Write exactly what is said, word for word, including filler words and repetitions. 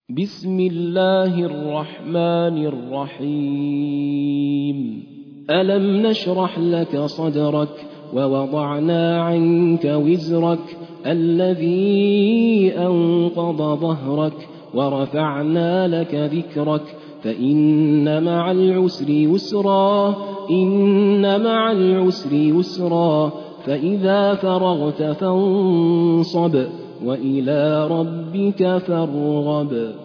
بسم الله الرحمن الرحيم ألم نشرح لك صدرك ووضعنا عنك وزرك الذي أنقض ظهرك ورفعنا لك ذكرك فإن مع العسر يسرا إن مع العسر يسرا فإذا فرغت فانصب وإلى ربك فارغب